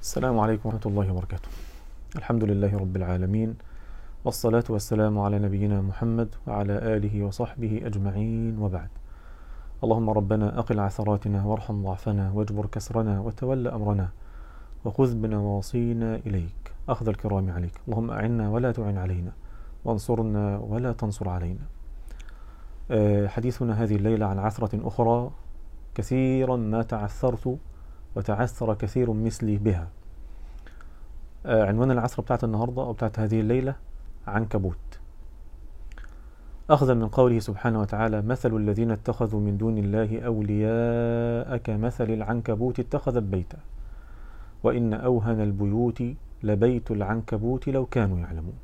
السلام عليكم ورحمة الله وبركاته. الحمد لله رب العالمين، والصلاة والسلام على نبينا محمد وعلى آله وصحبه أجمعين، وبعد. اللهم ربنا أقل عثراتنا وارحم ضعفنا واجبر كسرنا وتول أمرنا وخذ بنواصينا إليك أخذ الكرام عليك. اللهم أعنا ولا تعن علينا وانصرنا ولا تنصر علينا. حديثنا هذه الليلة عن عثرة أخرى كثيرا ما تعثرت وتعثر كثير مثلي بها. عنوان العثرة بتاعت النهاردة أو بتاعت هذه الليلة عنكبوت، أخذا من قوله سبحانه وتعالى: مثل الذين اتخذوا من دون الله أولياء كمثل العنكبوت اتخذت بيتا وإن أوهن البيوت لبيت العنكبوت لو كانوا يعلمون.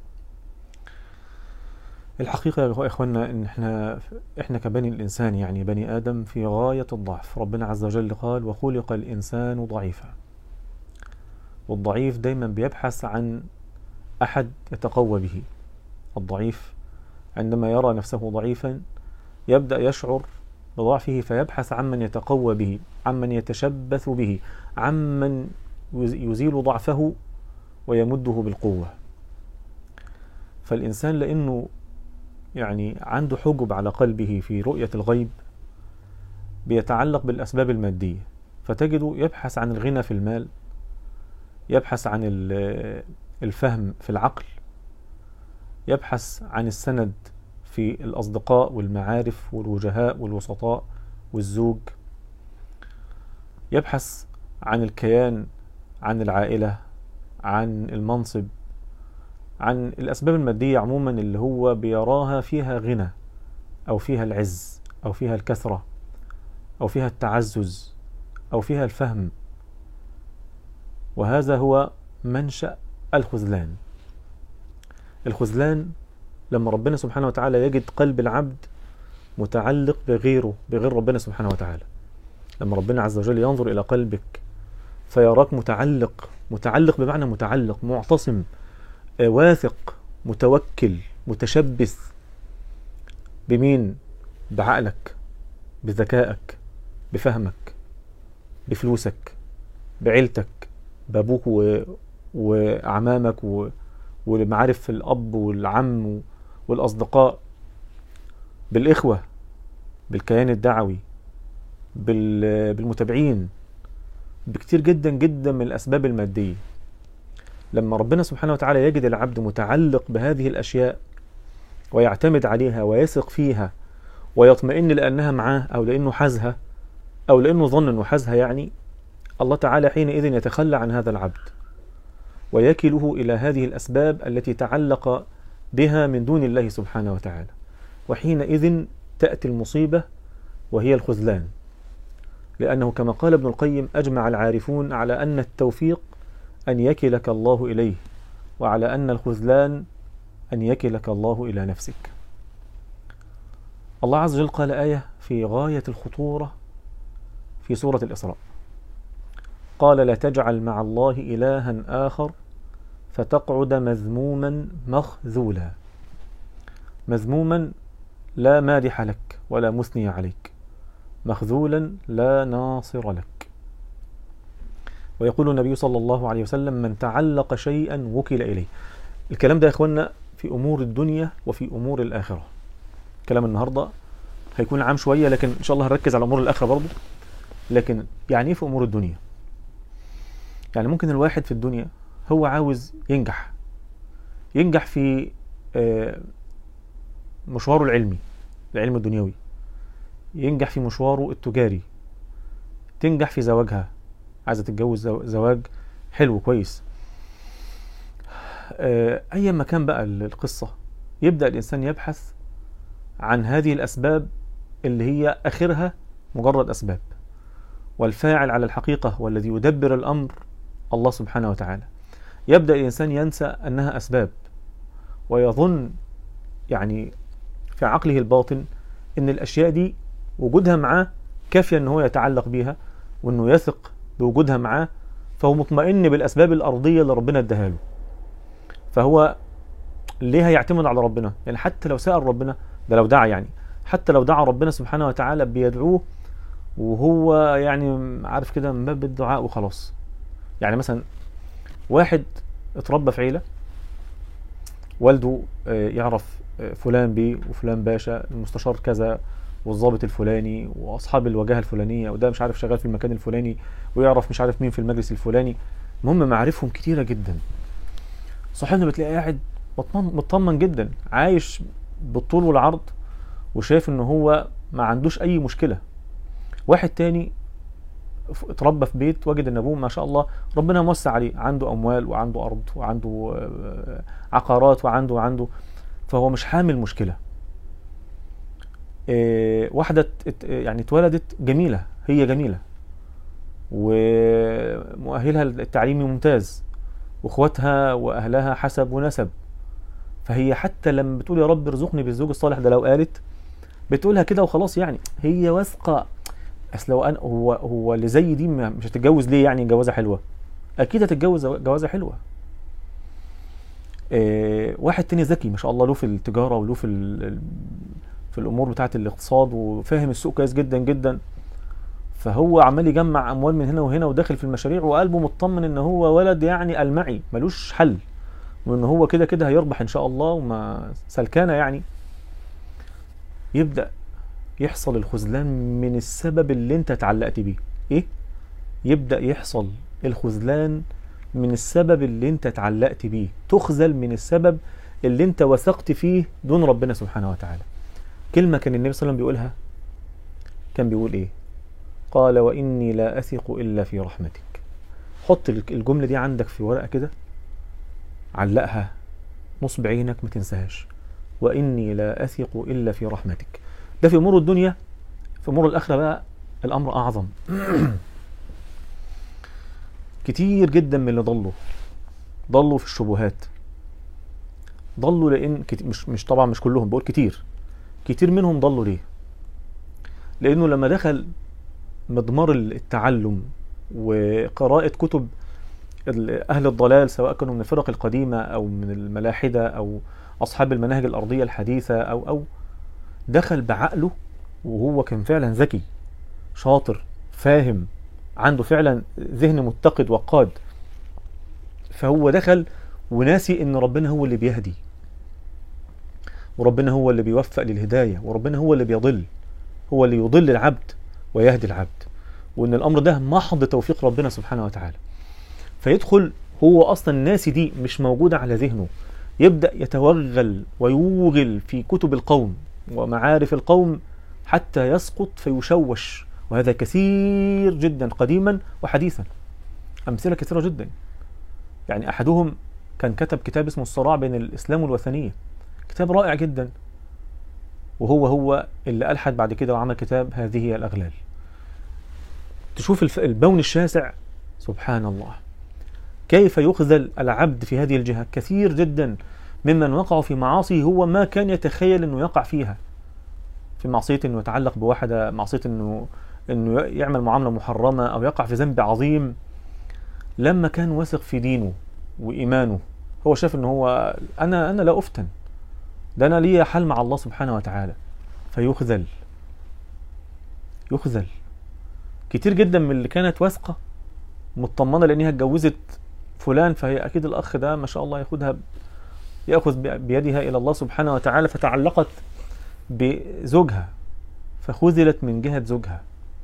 الحقيقة يا إخواننا إن إحنا كبني الإنسان، يعني بني آدم، في غاية الضعف. ربنا عز وجل قال: وخلق الإنسان ضعيفا. والضعيف دايما بيبحث عن أحد يتقوى به. الضعيف عندما يرى نفسه ضعيفا يبدأ يشعر بضعفه فيبحث عمن يتقوى به، عمن يتشبث به، عمن يزيل ضعفه ويمده بالقوة. فالإنسان لأنه يعني عنده حجب على قلبه في رؤية الغيب بيتعلق بالأسباب المادية، فتجده يبحث عن الغنى في المال، يبحث عن الفهم في العقل، يبحث عن السند في الأصدقاء والمعارف والوجهاء والوسطاء والزوج، يبحث عن الكيان، عن العائلة، عن المنصب، عن الأسباب المادية عموما اللي هو بيراها فيها غنى أو فيها العز أو فيها الكثرة أو فيها التعزز أو فيها الفهم. وهذا هو منشأ الخذلان. الخذلان لما ربنا سبحانه وتعالى يجد قلب العبد متعلق بغيره، بغير ربنا سبحانه وتعالى. لما ربنا عز وجل ينظر إلى قلبك فيراك متعلق بمعنى متعلق، معتصم، واثق، متوكل، متشبث بمين؟ بعقلك، بذكائك، بفهمك، بفلوسك، بعيلتك، بابوك وأعمامك والمعارف الأب والعم والأصدقاء، بالإخوة، بالكيان الدعوي، بالمتابعين، بكتير جدا جدا من الأسباب المادية. لما ربنا سبحانه وتعالى يجد العبد متعلق بهذه الأشياء ويعتمد عليها ويثق فيها ويطمئن لأنها معاه أو لأنه حازها أو لأنه ظن أنه حازها، يعني الله تعالى حينئذ يتخلى عن هذا العبد ويكله إلى هذه الأسباب التي تعلق بها من دون الله سبحانه وتعالى. وحينئذ تأتي المصيبة وهي الخذلان، لأنه كما قال ابن القيم: أجمع العارفون على أن التوفيق أن يكلك الله إليه، وعلى أن الخذلان أن يكلك الله إلى نفسك. الله عز وجل قال آية في غاية الخطورة في سورة الإسراء، قال: لا تجعل مع الله إلها آخر فتقعد مذموما مخذولا. مذموما لا مادح لك ولا مثني عليك، مخذولا لا ناصر لك. ويقول النبي صلى الله عليه وسلم: من تعلق شيئا وكل إليه. الكلام ده يا إخواننا في أمور الدنيا وفي أمور الآخرة. كلام النهاردة هيكون عام شوية، لكن إن شاء الله هنركز على أمور الآخرة برضو. لكن يعني إيه في أمور الدنيا؟ يعني ممكن الواحد في الدنيا هو عاوز ينجح في مشواره العلمي، العلم الدنيوي، ينجح في مشواره التجاري، تنجح في زواجها، عايزة تتجوز زواج حلو كويس، أي مكان بقى القصة، يبدأ الإنسان يبحث عن هذه الأسباب اللي هي آخرها مجرد أسباب، والفاعل على الحقيقة والذي يدبر الأمر الله سبحانه وتعالى. يبدأ الإنسان ينسى أنها أسباب، ويظن يعني في عقله الباطن أن الأشياء دي وجودها معاه كافية أنه هو يتعلق بيها وأنه يثق بوجودها معاه، فهو مطمئن بالأسباب الأرضية اللي ربنا اداها له. فهو ليه هيعتمد على ربنا؟ يعني حتى لو سأل ربنا، ده لو دعا، يعني حتى لو دعا ربنا سبحانه وتعالى بيدعوه وهو يعني عارف كده من باب الدعاء وخلاص. يعني مثلا واحد اتربى في عيلة والده يعرف فلان بيه وفلان باشا، المستشار كذا والضابط الفلاني واصحاب الوجاهه الفلانيه، وده مش عارف شغال في المكان الفلاني، ويعرف مش عارف مين في المجلس الفلاني. المهم معارفهم كتيره جدا. صاحبنا بتلاقيه قاعد مطمن جدا، عايش بالطول والعرض وشايف ان هو ما عندوش اي مشكله. واحد تاني اتربى في بيت وجد ان ابوه ما شاء الله ربنا موسع عليه، عنده اموال وعنده ارض وعنده عقارات وعنده، فهو مش حامل مشكله. واحده يعني اتولدت جميله، هي جميله ومؤهلها التعليمي ممتاز، واخواتها واهلها حسب ونسب، فهي حتى لما بتقول يا رب ارزقني بالزوج الصالح ده، لو قالت بتقولها كده وخلاص، يعني هي واثقه. اصل لو انا هو اللي زي دي مش هتتجوز ليه؟ يعني جوازه حلوه، اكيد هتتجوز جوازه حلوه. واحد تاني ذكي ما شاء الله، له في التجاره وله في الامور بتاعه الاقتصاد، وفاهم السوق كويس جدا جدا، فهو عمال يجمع اموال من هنا وهنا وداخل في المشاريع، وقلبه مطمن ان هو ولد يعني المعي ملوش حل، وان هو كده كده هيربح ان شاء الله وما سلكانه يعني. يبدا يحصل الخذلان من السبب اللي انت اتعلقت بيه. ايه؟ يبدا يحصل الخذلان من السبب اللي انت اتعلقت بيه، تخذل من السبب اللي انت وثقت فيه دون ربنا سبحانه وتعالى. كلمه كان النبي صلى الله عليه وسلم بيقولها، كان بيقول ايه؟ قال واني لا اثق الا في رحمتك. حط الجمله دي عندك في ورقه كده، علقها نصب عينك ما تنساهاش. واني لا اثق الا في رحمتك. ده في امور الدنيا. في امور الاخره بقى الامر اعظم. كتير جدا من اللي ضلوا في الشبهات، ضلوا لان مش طبعا مش كلهم، بقول كتير منهم ضلوا ليه؟ لانه لما دخل مضمار التعلم وقراءة كتب أهل الضلال، سواء كانوا من الفرق القديمة أو من الملاحدة أو أصحاب المناهج الأرضية الحديثة أو دخل بعقله، وهو كان فعلا ذكي شاطر فاهم، عنده فعلا ذهن متقد وقاد، فهو دخل وناسي إن ربنا هو اللي بيهدي، وربنا هو اللي بيوفق للهداية، وربنا هو اللي بيضل، هو اللي يضل العبد ويهدي العبد، وإن الأمر ده محض توفيق ربنا سبحانه وتعالى. فيدخل هو أصلا الناس دي مش موجودة على ذهنه، يبدأ يتوغل ويوغل في كتب القوم ومعارف القوم حتى يسقط فيشوش، وهذا كثير جدا قديما وحديثا، أمثلة كثيرة جدا. يعني أحدهم كان كتب كتاب اسمه الصراع بين الإسلام والوثنية، كتاب رائع جدا، وهو اللي ألحد بعد كده وعمل كتاب هذه هي الأغلال. تشوف البون الشاسع، سبحان الله، كيف يخذل العبد في هذه الجهة. كثير جدا ممن وقعوا في معاصي هو ما كان يتخيل أنه يقع فيها، في معصية أنه يتعلق بواحدة، معصية أنه يعمل معاملة محرمة، أو يقع في ذنب عظيم. لما كان واثق في دينه وإيمانه، هو شاف أنه هو أنا لا أفتن، ده أنا لي حل مع الله سبحانه وتعالى، فيخذل. كتير جدا من اللي كانت واثقة مطمنة لأنها اتجوزت فلان، فهي أكيد الأخ ده ما شاء الله يأخذ بيدها إلى الله سبحانه وتعالى، فتعلقت بزوجها فخذلت من جهة زوجها.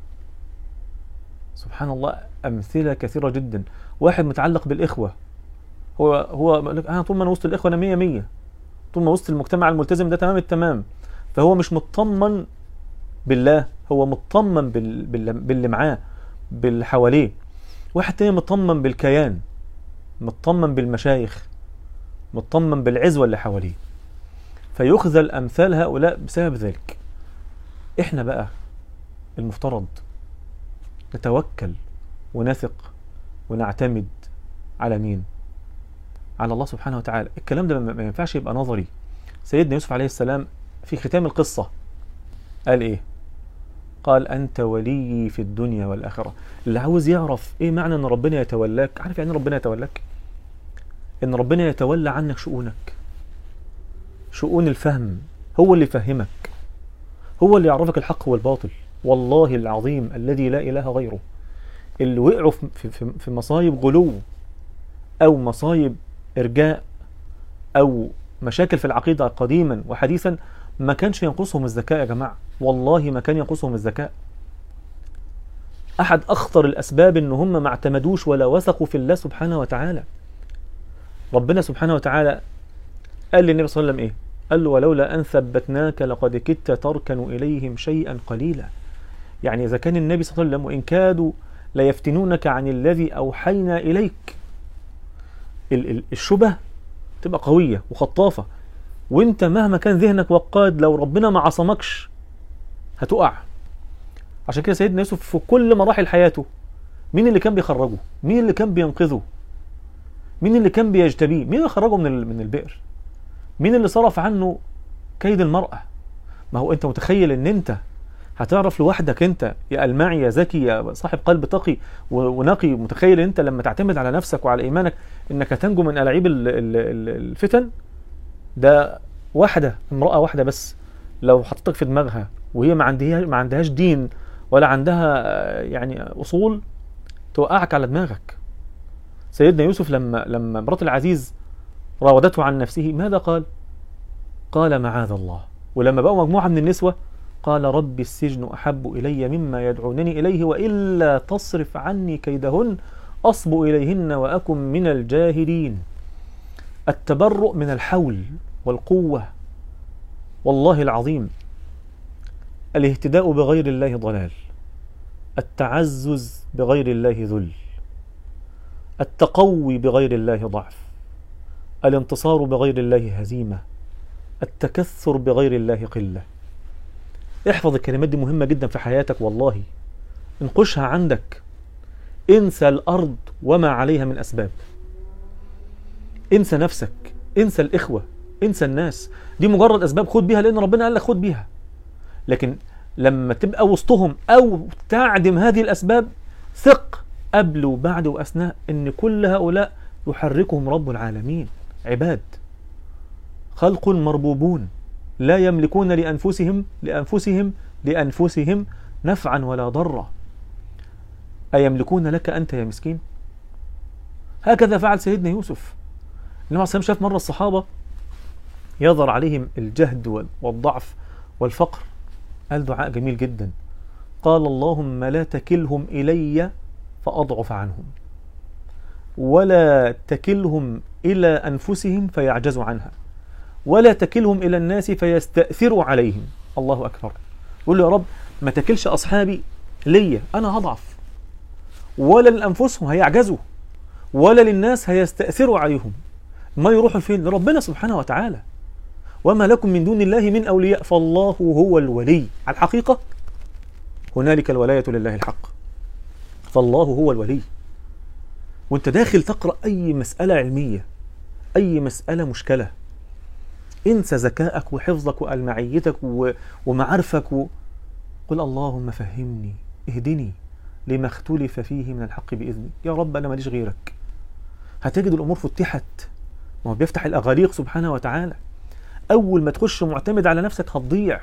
سبحان الله، أمثلة كثيرة جدا. واحد متعلق بالإخوة، هو أنا طول ما أنا وسط الإخوة أنا 100، طول ما وسط المجتمع الملتزم ده تمام التمام، فهو مش مطمن بالله، هو مطمن باللي معاه باللي حواليه. واحد تاني مطمن بالكيان، مطمن بالمشايخ، مطمن بالعزوة اللي حواليه، فيخذل أمثال هؤلاء بسبب ذلك. إحنا بقى المفترض نتوكل ونثق ونعتمد على مين؟ على الله سبحانه وتعالى. الكلام ده ما ينفعش يبقى نظري. سيدنا يوسف عليه السلام في ختام القصة قال إيه؟ قال أنت ولي في الدنيا والآخرة. اللي عاوز يعرف إيه معنى أن ربنا يتولاك، عارف يعني ربنا يتولاك؟ إن ربنا يتولى عنك شؤونك، شؤون الفهم، هو اللي يفهمك، هو اللي يعرفك الحق والباطل. والله العظيم الذي لا إله غيره، اللي وقعوا في مصايب غلو أو مصايب إرجاء أو مشاكل في العقيدة قديما وحديثا، ما كانش ينقصهم الذكاء يا جماعة، والله ما كان ينقصهم الذكاء. أحد أخطر الأسباب إن هم ما اعتمدوش ولا وثقوا في الله سبحانه وتعالى. ربنا سبحانه وتعالى قال للنبي صلى الله عليه وسلم إيه؟ قال له ولولا أن ثبتناك لقد كدت تركن إليهم شيئا قليلا. يعني إذا كان النبي صلى الله عليه وسلم وإن كادوا ليفتنونك عن الذي أوحينا إليك، الشبه تبقى قوية وخطافة، وانت مهما كان ذهنك وقاد لو ربنا ما عصمكش هتقع. عشان كده سيدنا يوسف في كل مراحل حياته مين اللي كان بيخرجه؟ مين اللي كان بينقذه؟ مين اللي كان بيجتبيه؟ مين اللي خرجه من البئر؟ مين اللي صرف عنه كيد المرأة؟ ما هو انت متخيل ان انت هتعرف لوحدك انت يا المعي يا ذكي يا صاحب قلب تقي ونقي، متخيل انت لما تعتمد على نفسك وعلى ايمانك انك هتنجو من ألاعيب الفتن؟ ده واحدة، امرأة واحدة بس لو حطتك في دماغها وهي ما عندهاش دين ولا عندها يعني أصول توقعك على دماغك. سيدنا يوسف لما مرات العزيز راودته عن نفسه ماذا قال؟ قال معاذ الله. ولما بقوا مجموعة من النسوة قال رب السجن أحب إلي مما يدعونني إليه وإلا تصرف عني كيدهن أصب إليهن وأكن من الجاهلين. التبرؤ من الحول والقوة، والله العظيم الاهتداء بغير الله ضلال، التعزز بغير الله ذل، التقوي بغير الله ضعف، الانتصار بغير الله هزيمة، التكثر بغير الله قلة. احفظ الكلمات دي، مهمة جدا في حياتك والله، انقشها عندك. انسى الأرض وما عليها من أسباب، انسى نفسك، انسى الإخوة، انسى الناس، دي مجرد أسباب خد بيها لأن ربنا قال لك خد بيها. لكن لما تبقى وسطهم أو تعدم هذه الأسباب ثق قبل وبعد وأثناء إن كل هؤلاء يحركهم رب العالمين، عباد خلق مربوبون لا يملكون لأنفسهم نفعا ولا ضرا. أيملكون لك أنت يا مسكين؟ هكذا فعل سيدنا يوسف. النبي عليه الصلاة والسلام شاف مرة الصحابة يظهر عليهم الجهد والضعف والفقر، قال دعاء جميل جدا، قال اللهم لا تكلهم إلي فأضعف عنهم ولا تكلهم إلى أنفسهم فيعجزوا عنها ولا تكلهم إلى الناس فيستأثروا عليهم. الله أكبر. يقول له يا رب ما تكلش أصحابي ليا أنا هضعف، ولا لأنفسهم هيعجزوا، ولا للناس هيستأثروا عليهم. ما يروحوا فين؟ لربنا سبحانه وتعالى. وما لكم من دون الله من أولياء فالله هو الولي. على الحقيقة هنالك الولاية لله الحق، فالله هو الولي. وانت داخل تقرأ أي مسألة علمية، أي مسألة مشكلة، انسى ذكائك وحفظك وألمعيتك ومعارفك قل اللهم فهمني اهدني لما اختلف فيه من الحق بإذنك، يا رب أنا ماليش غيرك. هتجد الأمور فتحت، ما هو بيفتح الأغاليق سبحانه وتعالى. أول ما تخش معتمد على نفسك هتضيع.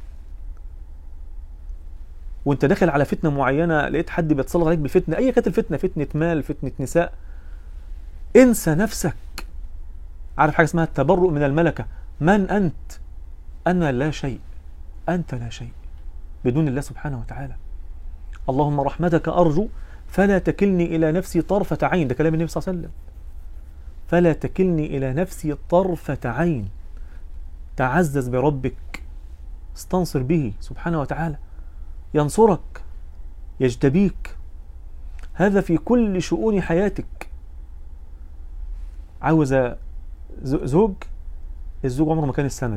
وانت داخل على فتنة معينة لقيت حد بيتصل عليك بفتنة، أي كانت الفتنة، فتنة مال، فتنة نساء، انسى نفسك. عارف حاجة اسمها التبرؤ من الملكة؟ من أنت؟ أنا لا شيء، أنت لا شيء بدون الله سبحانه وتعالى. اللهم رحمتك أرجو فلا تكلني إلى نفسي طرفة عين، ده كلام النبي صلى الله عليه وسلم. فلا تكلني إلى نفسي طرفة عين. تعزز بربك، استنصر به سبحانه وتعالى، ينصرك، يجتبيك. هذا في كل شؤون حياتك. عاوز زوج، الزوج عمره ما كان السند.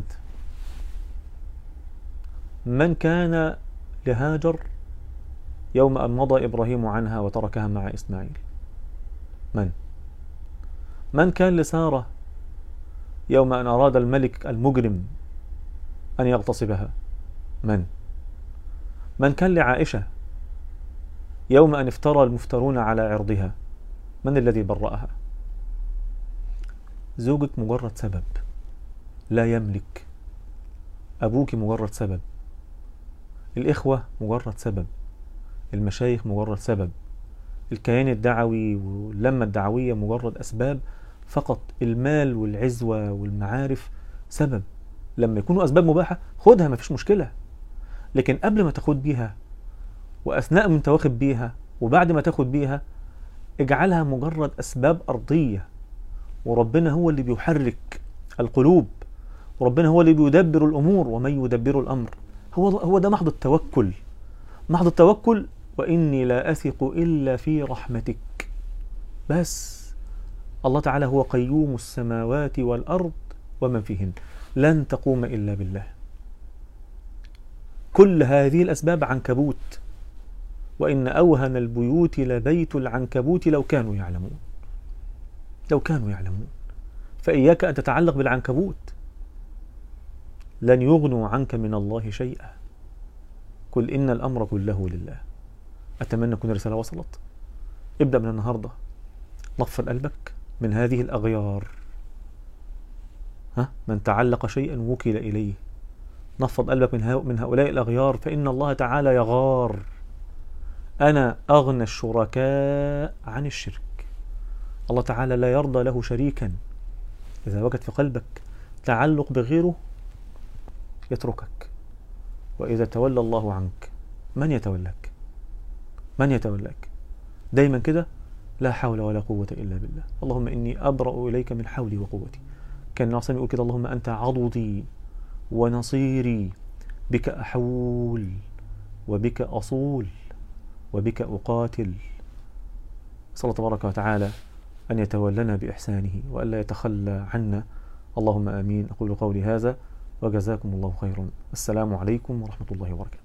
من كان لهاجر يوم أن مضى إبراهيم عنها وتركها مع إسماعيل؟ من كان لسارة يوم أن أراد الملك المجرم أن يغتصبها؟ من كان لعائشة يوم أن افترى المفترون على عرضها؟ من الذي برأها؟ زوجك مجرد سبب لا يملك، أبوك مجرد سبب، الإخوة مجرد سبب، المشايخ مجرد سبب، الكيان الدعوي واللمة الدعوية مجرد أسباب فقط. المال والعزوة والمعارف سبب. لما يكونوا أسباب مباحة خدها، مفيش مشكلة، لكن قبل ما تاخد بيها وأثناء ما انت واخد بيها وبعد ما تاخد بيها اجعلها مجرد أسباب أرضية. وربنا هو اللي بيحرك القلوب، وربنا هو اللي بيدبر الأمور، ومن يدبر الأمر. هو ده محض التوكل، محض التوكل. وإني لا أثق إلا في رحمتك. بس الله تعالى هو قيوم السماوات والأرض ومن فيهن، لن تقوم إلا بالله. كل هذه الأسباب عنكبوت، وإن أوهن البيوت لبيت العنكبوت لو كانوا يعلمون. لو كانوا يعلمون. فإياك أن تتعلق بالعنكبوت، لن يغنوا عنك من الله شيئا. قل إن الأمر كله لله. أتمنى تكون الرسالة وصلت. ابدأ من النهاردة نفض قلبك من هذه الأغيار. من تعلق شيئا وكل إليه. نفض قلبك من هؤلاء الأغيار، فإن الله تعالى يغار. أنا أغنى الشركاء عن الشرك. الله تعالى لا يرضى له شريكا. إذا وجد في قلبك تعلق بغيره يتركك. وإذا تولى الله عنك من يتولاك؟ من يتولاك؟ دايما كده، لا حول ولا قوة إلا بالله. اللهم إني أبرأ إليك من حولي وقوتي. كان النبي يقول كده: اللهم أنت عضدي ونصيري، بك أحول وبك أصول وبك أقاتل. صلى الله تبارك وتعالى أن يتولنا بإحسانه وألا يتخلى عنا. اللهم آمين. أقول قولي هذا وجزاكم الله خيرا. السلام عليكم ورحمة الله وبركاته.